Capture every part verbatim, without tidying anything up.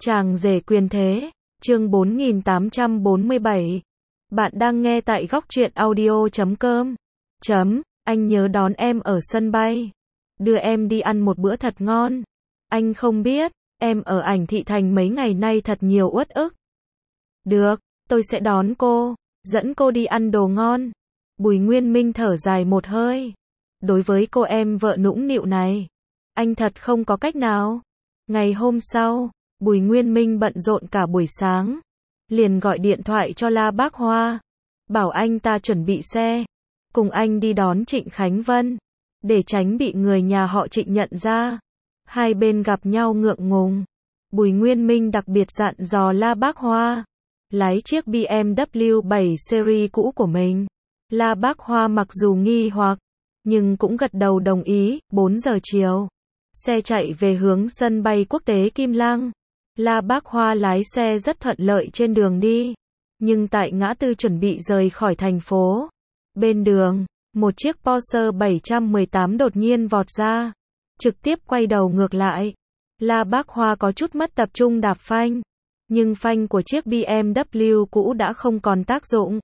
Chàng rể quyền thế, chương bốn nghìn tám trăm bốn mươi bảy. Bạn đang nghe tại góc truyện audio chấm com. Chấm, anh nhớ đón em ở sân bay. Đưa em đi ăn một bữa thật ngon. Anh không biết, em ở ảnh thị thành mấy ngày nay thật nhiều uất ức. Được, tôi sẽ đón cô, dẫn cô đi ăn đồ ngon. Bùi Nguyên Minh thở dài một hơi. Đối với cô em vợ nũng nịu này, anh thật không có cách nào. Ngày hôm sau, Bùi Nguyên Minh bận rộn cả buổi sáng, liền gọi điện thoại cho La Bác Hoa, bảo anh ta chuẩn bị xe, cùng anh đi đón Trịnh Khánh Vân, để tránh bị người nhà họ Trịnh nhận ra. Hai bên gặp nhau ngượng ngùng. Bùi Nguyên Minh đặc biệt dặn dò La Bác Hoa, lái chiếc B M W bảy series cũ của mình. La Bác Hoa mặc dù nghi hoặc, nhưng cũng gật đầu đồng ý. Bốn giờ chiều, xe chạy về hướng sân bay quốc tế Kim Lăng. La Bác Hoa lái xe rất thuận lợi trên đường đi, nhưng tại ngã tư chuẩn bị rời khỏi thành phố, bên đường, một chiếc Porsche bảy một tám đột nhiên vọt ra, trực tiếp quay đầu ngược lại. La Bác Hoa có chút mất tập trung đạp phanh, nhưng phanh của chiếc B M W cũ đã không còn tác dụng.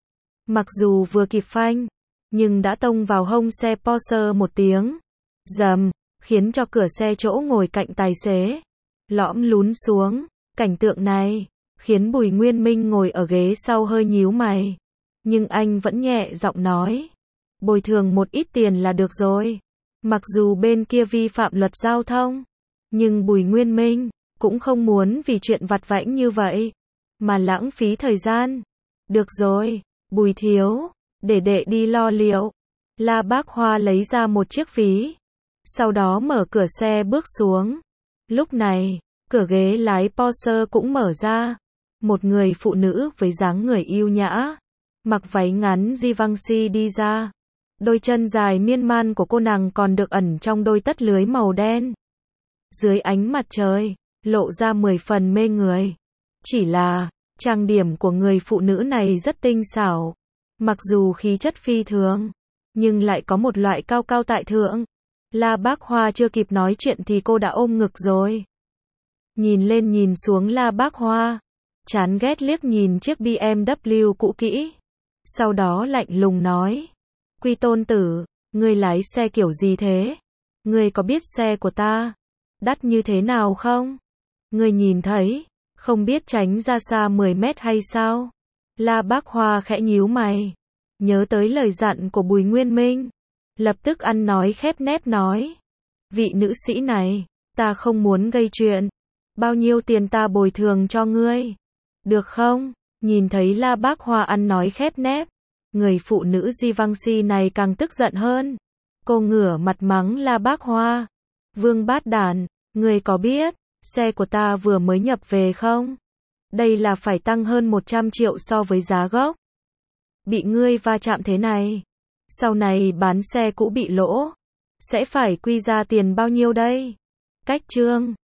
Mặc dù vừa kịp phanh, nhưng đã tông vào hông xe Porsche một tiếng rầm, khiến cho cửa xe chỗ ngồi cạnh tài xế lõm lún xuống. Cảnh tượng này khiến Bùi Nguyên Minh ngồi ở ghế sau hơi nhíu mày, nhưng anh vẫn nhẹ giọng nói, bồi thường một ít tiền là được rồi. Mặc dù bên kia vi phạm luật giao thông, nhưng Bùi Nguyên Minh cũng không muốn vì chuyện vặt vãnh như vậy mà lãng phí thời gian. Được rồi, Bùi thiếu, để đệ đi lo liệu. La Bác Hoa lấy ra một chiếc ví, sau đó mở cửa xe bước xuống. Lúc này, cửa ghế lái Porsche cũng mở ra. Một người phụ nữ với dáng người yêu nhã, mặc váy ngắn Givenchy đi ra. Đôi chân dài miên man của cô nàng còn được ẩn trong đôi tất lưới màu đen. Dưới ánh mặt trời, lộ ra mười phần mê người. Chỉ là, trang điểm của người phụ nữ này rất tinh xảo. Mặc dù khí chất phi thường, nhưng lại có một loại cao cao tại thượng. La Bác Hoa chưa kịp nói chuyện thì cô đã ôm ngực rồi. Nhìn lên nhìn xuống La Bác Hoa, chán ghét liếc nhìn chiếc B M W cũ kỹ. Sau đó lạnh lùng nói, Quy Tôn tử, ngươi lái xe kiểu gì thế? Ngươi có biết xe của ta đắt như thế nào không? Ngươi nhìn thấy, không biết tránh ra xa mười mét hay sao? La Bác Hoa khẽ nhíu mày, nhớ tới lời dặn của Bùi Nguyên Minh, lập tức ăn nói khép nép nói, vị nữ sĩ này, ta không muốn gây chuyện, bao nhiêu tiền ta bồi thường cho ngươi, được không? Nhìn thấy La Bác Hoa ăn nói khép nép, người phụ nữ Givenchy này càng tức giận hơn. Cô ngửa mặt mắng La Bác Hoa, vương bát đản, ngươi có biết xe của ta vừa mới nhập về không? Đây là phải tăng hơn một trăm triệu so với giá gốc. Bị ngươi va chạm thế này, sau này bán xe cũ bị lỗ, sẽ phải quy ra tiền bao nhiêu đây? Cách chương